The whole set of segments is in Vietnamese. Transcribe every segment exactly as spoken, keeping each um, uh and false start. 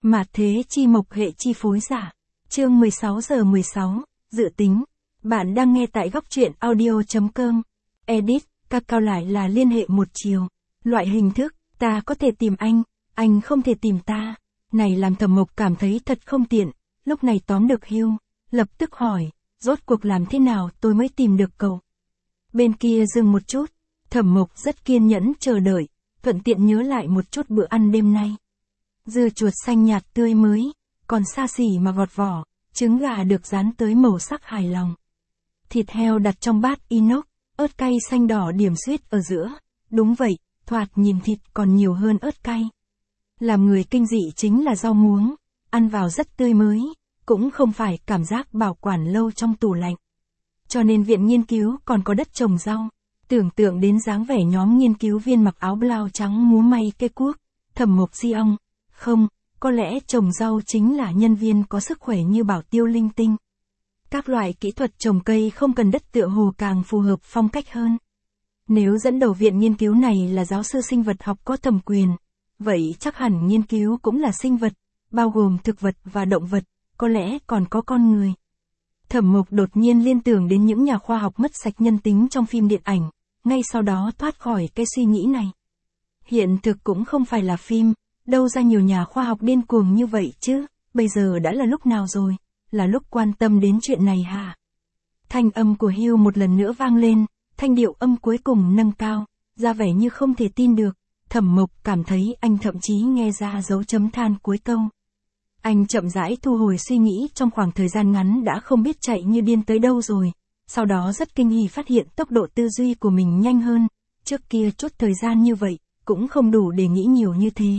Mạt thế chi mộc hệ chi phối giả. Chương mười sáu giờ mười sáu, dự tính. Bạn đang nghe tại góc truyện audio chấm com. Edit, các cao lại là liên hệ một chiều. Loại hình thức, ta có thể tìm anh, anh không thể tìm ta. Này làm Thẩm Mộc cảm thấy thật không tiện, lúc này tóm được Hugh, lập tức hỏi, rốt cuộc làm thế nào tôi mới tìm được cậu. Bên kia dừng một chút, Thẩm Mộc rất kiên nhẫn chờ đợi, thuận tiện nhớ lại một chút bữa ăn đêm nay. Dưa chuột xanh nhạt tươi mới, còn xa xỉ mà gọt vỏ, trứng gà được rán tới màu sắc hài lòng. Thịt heo đặt trong bát inox, ớt cay xanh đỏ điểm xuyết ở giữa, đúng vậy, thoạt nhìn thịt còn nhiều hơn ớt cay. Làm người kinh dị chính là rau muống, ăn vào rất tươi mới, cũng không phải cảm giác bảo quản lâu trong tủ lạnh. Cho nên viện nghiên cứu còn có đất trồng rau, tưởng tượng đến dáng vẻ nhóm nghiên cứu viên mặc áo blau trắng múa may cây cuốc, Thẩm Mộc di ông. Không, có lẽ trồng rau chính là nhân viên có sức khỏe như bảo tiêu linh tinh. Các loại kỹ thuật trồng cây không cần đất tựa hồ càng phù hợp phong cách hơn. Nếu dẫn đầu viện nghiên cứu này là giáo sư sinh vật học có thẩm quyền, vậy chắc hẳn nghiên cứu cũng là sinh vật, bao gồm thực vật và động vật, có lẽ còn có con người. Thẩm Mộc đột nhiên liên tưởng đến những nhà khoa học mất sạch nhân tính trong phim điện ảnh, ngay sau đó thoát khỏi cái suy nghĩ này. Hiện thực cũng không phải là phim. Đâu ra nhiều nhà khoa học điên cuồng như vậy chứ, bây giờ đã là lúc nào rồi, là lúc quan tâm đến chuyện này hả? Thanh âm của Hugh một lần nữa vang lên, thanh điệu âm cuối cùng nâng cao, ra vẻ như không thể tin được, Thẩm Mộc cảm thấy anh thậm chí nghe ra dấu chấm than cuối câu. Anh chậm rãi thu hồi suy nghĩ trong khoảng thời gian ngắn đã không biết chạy như điên tới đâu rồi, sau đó rất kinh hỉ phát hiện tốc độ tư duy của mình nhanh hơn, trước kia chút thời gian như vậy, cũng không đủ để nghĩ nhiều như thế.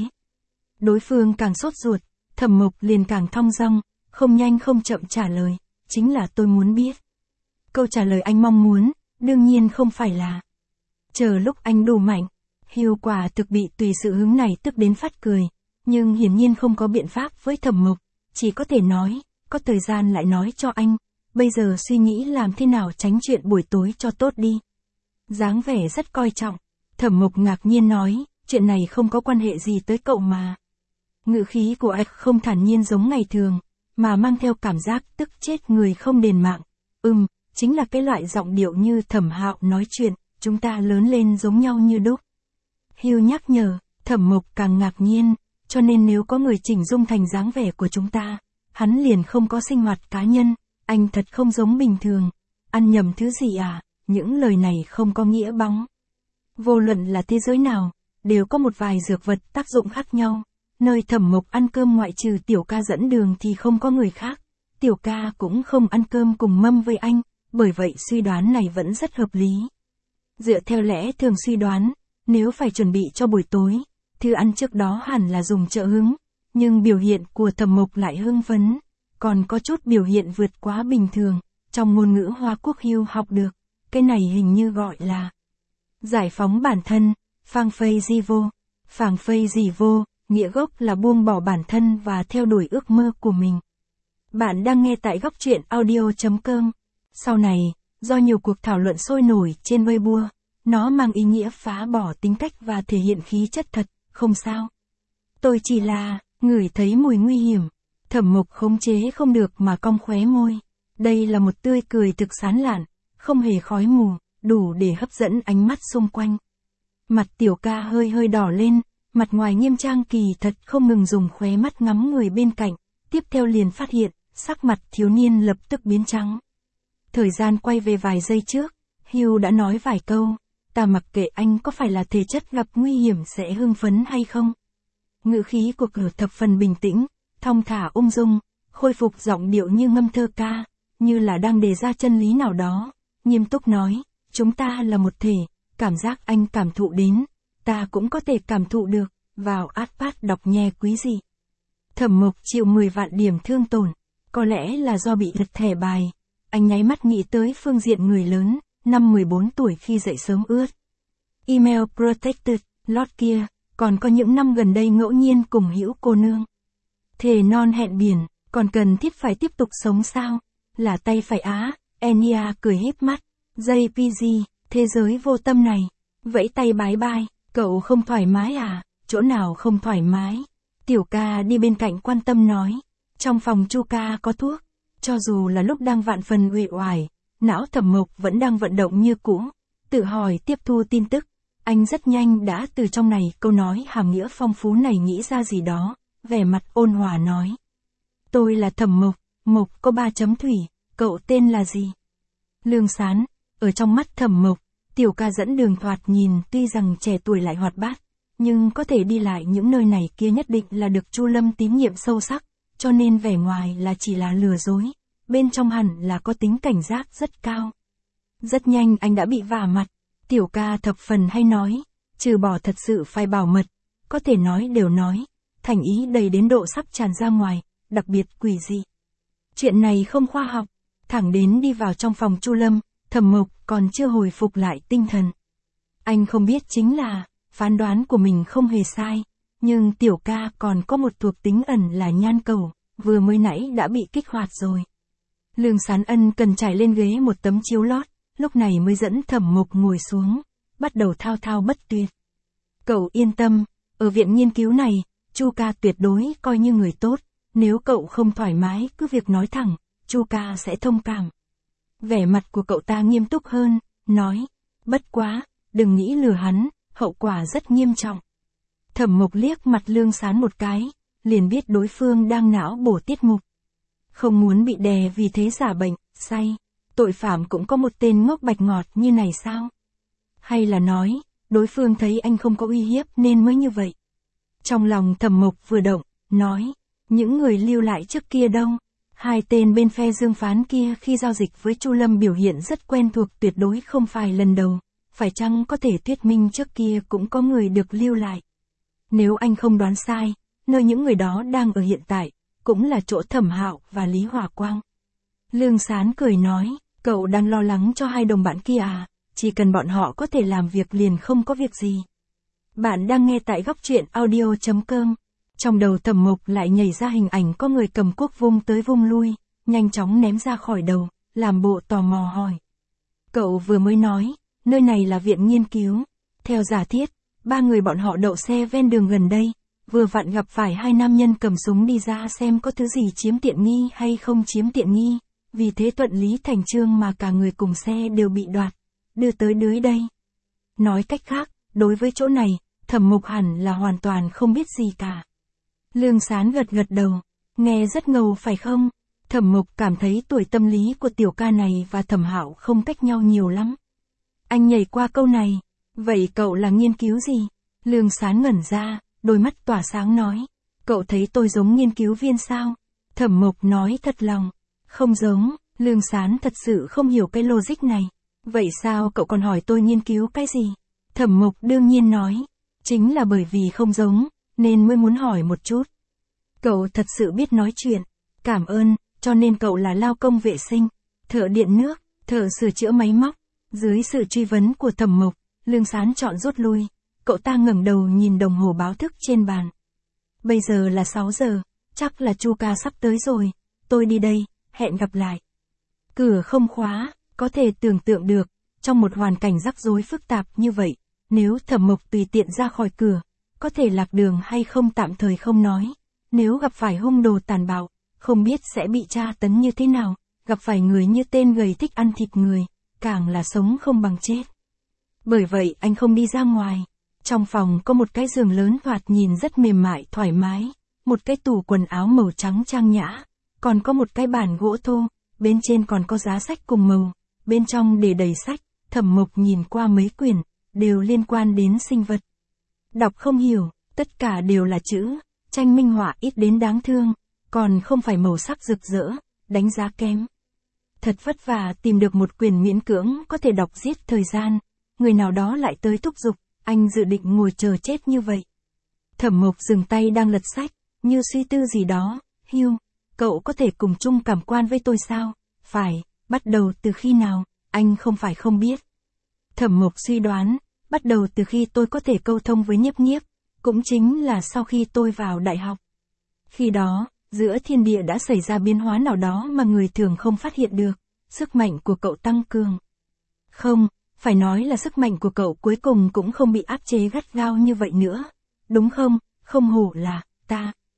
Đối phương càng sốt ruột, Thẩm Mộc liền càng thong dong, không nhanh không chậm trả lời, chính là tôi muốn biết. Câu trả lời anh mong muốn, đương nhiên không phải là chờ lúc anh đủ mạnh. Hugh quả thực bị tùy sự hứng này tức đến phát cười, nhưng hiển nhiên không có biện pháp với Thẩm Mộc, chỉ có thể nói, có thời gian lại nói cho anh, bây giờ suy nghĩ làm thế nào tránh chuyện buổi tối cho tốt đi. Dáng vẻ rất coi trọng, Thẩm Mộc ngạc nhiên nói, chuyện này không có quan hệ gì tới cậu mà. Ngữ khí của anh không thản nhiên giống ngày thường, mà mang theo cảm giác tức chết người không đền mạng. Ừm, chính là cái loại giọng điệu như Thẩm Hạo nói chuyện, chúng ta lớn lên giống nhau như đúc. Hugh nhắc nhở, Thẩm Mộc càng ngạc nhiên, cho nên nếu có người chỉnh dung thành dáng vẻ của chúng ta, hắn liền không có sinh hoạt cá nhân, anh thật không giống bình thường. Ăn nhầm thứ gì à, những lời này không có nghĩa bóng. Vô luận là thế giới nào, đều có một vài dược vật tác dụng khác nhau. Nơi Thẩm Mộc ăn cơm ngoại trừ Tiểu Ca dẫn đường thì không có người khác. Tiểu Ca cũng không ăn cơm cùng mâm với anh, bởi vậy suy đoán này vẫn rất hợp lý. Dựa theo lẽ thường suy đoán, nếu phải chuẩn bị cho buổi tối, thư ăn trước đó hẳn là dùng trợ hứng, nhưng biểu hiện của Thẩm Mộc lại hưng phấn, còn có chút biểu hiện vượt quá bình thường, trong ngôn ngữ Hoa Quốc Hugh học được, cái này hình như gọi là giải phóng bản thân, phang phây di vô, phang phây di vô. Nghĩa gốc là buông bỏ bản thân và theo đuổi ước mơ của mình. Bạn đang nghe tại góc truyện audio chấm com. Sau này, do nhiều cuộc thảo luận sôi nổi trên Weibo, nó mang ý nghĩa phá bỏ tính cách và thể hiện khí chất thật, không sao. Tôi chỉ là, ngửi thấy mùi nguy hiểm. Thẩm Mộc khống chế không được mà cong khóe môi. Đây là một tươi cười thực sán lạn, không hề khói mù, đủ để hấp dẫn ánh mắt xung quanh. Mặt Tiểu Ca hơi hơi đỏ lên. Mặt ngoài nghiêm trang kỳ thật không ngừng dùng khóe mắt ngắm người bên cạnh, tiếp theo liền phát hiện, sắc mặt thiếu niên lập tức biến trắng. Thời gian quay về vài giây trước, Hugh đã nói vài câu, ta mặc kệ anh có phải là thể chất gặp nguy hiểm sẽ hưng phấn hay không. Ngữ khí của cửa thập phần bình tĩnh, thong thả ung dung, khôi phục giọng điệu như ngâm thơ ca, như là đang đề ra chân lý nào đó, nghiêm túc nói, chúng ta là một thể, cảm giác anh cảm thụ đến. Ta cũng có thể cảm thụ được, vào iPad đọc nghe quý gì. Thẩm Mộc chịu mười vạn điểm thương tổn, có lẽ là do bị lật thẻ bài. Anh nháy mắt nghĩ tới phương diện người lớn, năm mười bốn tuổi khi dậy sớm ướt. Email protected, lót kia, còn có những năm gần đây ngẫu nhiên cùng hữu cô nương. Thề non hẹn biển, còn cần thiết phải tiếp tục sống sao? Là tay phải á, Enya cười híp mắt, gi pê giê, thế giới vô tâm này, vẫy tay bái bai. Cậu không thoải mái à? Chỗ nào không thoải mái? Tiểu ca đi bên cạnh quan tâm nói. Trong phòng Chu ca có thuốc. Cho dù là lúc đang vạn phần uể oải, não Thẩm Mộc vẫn đang vận động như cũ, tự hỏi tiếp thu tin tức. Anh rất nhanh đã từ trong này câu nói hàm nghĩa phong phú này nghĩ ra gì đó, vẻ mặt ôn hòa nói. Tôi là Thẩm Mộc, Mộc có ba chấm thủy, cậu tên là gì? Lương Sán. Ở trong mắt Thẩm Mộc, tiểu ca dẫn đường thoạt nhìn tuy rằng trẻ tuổi lại hoạt bát, nhưng có thể đi lại những nơi này kia nhất định là được Chu Lâm tín nhiệm sâu sắc, cho nên vẻ ngoài là chỉ là lừa dối, bên trong hẳn là có tính cảnh giác rất cao. Rất nhanh anh đã bị vả mặt, tiểu ca thập phần hay nói, trừ bỏ thật sự phải bảo mật, có thể nói đều nói, thành ý đầy đến độ sắp tràn ra ngoài, đặc biệt quỷ dị. Chuyện này không khoa học, thẳng đến đi vào trong phòng Chu Lâm, Thẩm Mộc còn chưa hồi phục lại tinh thần. Anh không biết chính là, phán đoán của mình không hề sai, nhưng tiểu ca còn có một thuộc tính ẩn là nhan cầu, vừa mới nãy đã bị kích hoạt rồi. Lương Sán ân cần trải lên ghế một tấm chiếu lót, lúc này mới dẫn Thẩm Mộc ngồi xuống, bắt đầu thao thao bất tuyệt. Cậu yên tâm, ở viện nghiên cứu này, Chu ca tuyệt đối coi như người tốt, nếu cậu không thoải mái cứ việc nói thẳng, Chu ca sẽ thông cảm. Vẻ mặt của cậu ta nghiêm túc hơn, nói, bất quá, đừng nghĩ lừa hắn, hậu quả rất nghiêm trọng. Thẩm Mộc liếc mặt Lương Sán một cái, liền biết đối phương đang não bổ tiết mục. Không muốn bị đè vì thế giả bệnh, say, tội phạm cũng có một tên ngốc bạch ngọt như này sao? Hay là nói, đối phương thấy anh không có uy hiếp nên mới như vậy? Trong lòng Thẩm Mộc vừa động, nói, những người lưu lại trước kia đâu? Hai tên bên phe Dương Phán kia khi giao dịch với Chu Lâm biểu hiện rất quen thuộc, tuyệt đối không phải lần đầu, phải chăng có thể thuyết minh trước kia cũng có người được lưu lại? Nếu anh không đoán sai, nơi những người đó đang ở hiện tại, cũng là chỗ Thẩm Hạo và Lý Hỏa Quang. Lương Sán cười nói, cậu đang lo lắng cho hai đồng bạn kia à, chỉ cần bọn họ có thể làm việc liền không có việc gì. Bạn đang nghe tại góc truyện audio chấm com. Trong đầu Thẩm Mộc lại nhảy ra hình ảnh có người cầm cuốc vung tới vung lui, nhanh chóng ném ra khỏi đầu, làm bộ tò mò hỏi. Cậu vừa mới nói, nơi này là viện nghiên cứu. Theo giả thiết, ba người bọn họ đậu xe ven đường gần đây, vừa vặn gặp phải hai nam nhân cầm súng đi ra xem có thứ gì chiếm tiện nghi hay không chiếm tiện nghi, vì thế thuận lý thành chương mà cả người cùng xe đều bị đoạt, đưa tới dưới đây. Nói cách khác, đối với chỗ này, Thẩm Mộc hẳn là hoàn toàn không biết gì cả. Lương Sán gật gật đầu, nghe rất ngầu phải không? Thẩm Mộc cảm thấy tuổi tâm lý của tiểu ca này và Thẩm Hạo không cách nhau nhiều lắm. Anh nhảy qua câu này, vậy cậu là nghiên cứu gì? Lương Sán ngẩn ra, đôi mắt tỏa sáng nói, cậu thấy tôi giống nghiên cứu viên sao? Thẩm Mộc nói thật lòng, không giống. Lương Sán thật sự không hiểu cái logic này. Vậy sao cậu còn hỏi tôi nghiên cứu cái gì? Thẩm Mộc đương nhiên nói, chính là bởi vì không giống, nên mới muốn hỏi một chút. Cậu thật sự biết nói chuyện, cảm ơn, cho nên cậu là lao công vệ sinh, thợ điện nước, thợ sửa chữa máy móc. Dưới sự truy vấn của Thẩm Mộc, Lương Sán chọn rút lui, cậu ta ngẩng đầu nhìn đồng hồ báo thức trên bàn. Bây giờ là sáu giờ, chắc là Chu ca sắp tới rồi, tôi đi đây, hẹn gặp lại. Cửa không khóa, có thể tưởng tượng được, trong một hoàn cảnh rắc rối phức tạp như vậy, nếu Thẩm Mộc tùy tiện ra khỏi cửa, có thể lạc đường hay không tạm thời không nói. Nếu gặp phải hung đồ tàn bạo, không biết sẽ bị tra tấn như thế nào, gặp phải người như tên gầy thích ăn thịt người, càng là sống không bằng chết. Bởi vậy anh không đi ra ngoài. Trong phòng có một cái giường lớn thoạt nhìn rất mềm mại thoải mái, một cái tủ quần áo màu trắng trang nhã, còn có một cái bàn gỗ thô, bên trên còn có giá sách cùng màu, bên trong để đầy sách. Thẩm Mộc nhìn qua mấy quyển, đều liên quan đến sinh vật. Đọc không hiểu, tất cả đều là chữ, tranh minh họa ít đến đáng thương, còn không phải màu sắc rực rỡ, đánh giá kém. Thật vất vả tìm được một quyển miễn cưỡng có thể đọc giết thời gian, người nào đó lại tới thúc giục, anh dự định ngồi chờ chết như vậy. Thẩm Mộc dừng tay đang lật sách, như suy tư gì đó, Hugh, cậu có thể cùng chung cảm quan với tôi sao? Phải, bắt đầu từ khi nào? Anh không phải không biết. Thẩm Mộc suy đoán, bắt đầu từ khi tôi có thể câu thông với Nhiếp Nhiếp, cũng chính là sau khi tôi vào đại học. Khi đó, giữa thiên địa đã xảy ra biến hóa nào đó mà người thường không phát hiện được, sức mạnh của cậu tăng cường. Không, phải nói là sức mạnh của cậu cuối cùng cũng không bị áp chế gắt gao như vậy nữa, đúng không? Không hổ là ta,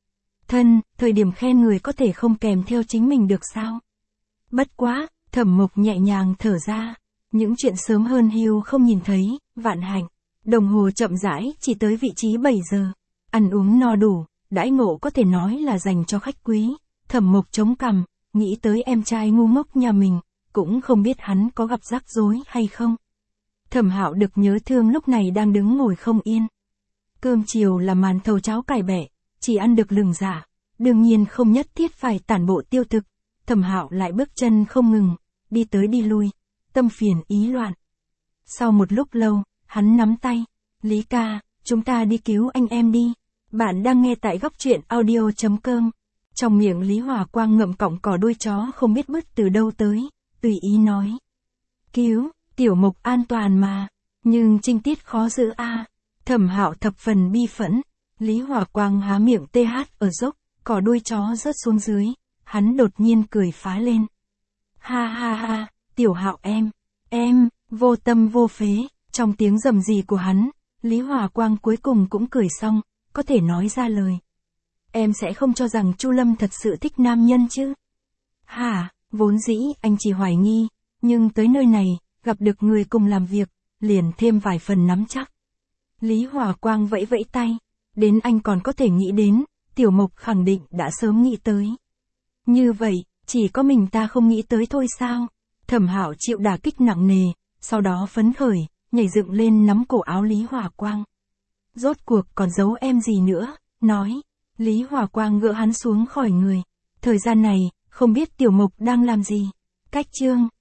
Thân, thời điểm khen người có thể không kèm theo chính mình được sao? Bất quá, Thẩm Mộc nhẹ nhàng thở ra. Những chuyện sớm hơn hưu không nhìn thấy, vạn hạnh. Đồng hồ chậm rãi chỉ tới vị trí bảy giờ. Ăn uống no đủ, đãi ngộ có thể nói là dành cho khách quý. Thẩm Mộc chống cằm, nghĩ tới em trai ngu ngốc nhà mình, cũng không biết hắn có gặp rắc rối hay không. Thẩm Hạo được nhớ thương lúc này đang đứng ngồi không yên. Cơm chiều là màn thầu cháo cải bẹ, chỉ ăn được lừng dạ, đương nhiên không nhất thiết phải tản bộ tiêu thực. Thẩm Hạo lại bước chân không ngừng, đi tới đi lui, tâm phiền ý loạn. Sau một lúc lâu, hắn nắm tay, Lý ca, chúng ta đi cứu anh em đi. Bạn đang nghe tại góc truyện audio chấm com. Trong miệng Lý Hòa Quang ngậm cọng cỏ đuôi chó không biết bứt từ đâu tới, tùy ý nói. Cứu, Tiểu Mộc an toàn mà, nhưng trinh tiết khó giữ a. Thẩm Hạo thập phần bi phẫn, Lý Hòa Quang há miệng tê hát ở dốc, cỏ đuôi chó rớt xuống dưới, hắn đột nhiên cười phá lên. Ha ha ha, Tiểu Hạo em, em, vô tâm vô phế, trong tiếng rầm rì của hắn, Lý Hòa Quang cuối cùng cũng cười xong, có thể nói ra lời. Em sẽ không cho rằng Chu Lâm thật sự thích nam nhân chứ? Hả, vốn dĩ anh chỉ hoài nghi, nhưng tới nơi này, gặp được người cùng làm việc, liền thêm vài phần nắm chắc. Lý Hòa Quang vẫy vẫy tay, đến anh còn có thể nghĩ đến, Tiểu Mộc khẳng định đã sớm nghĩ tới. Như vậy, chỉ có mình ta không nghĩ tới thôi sao? Thẩm Hạo chịu đả kích nặng nề, sau đó phấn khởi, nhảy dựng lên nắm cổ áo Lý Hòa Quang. Rốt cuộc còn giấu em gì nữa, nói. Lý Hòa Quang gỡ hắn xuống khỏi người. Thời gian này, không biết Tiểu Mộc đang làm gì. Cách chương.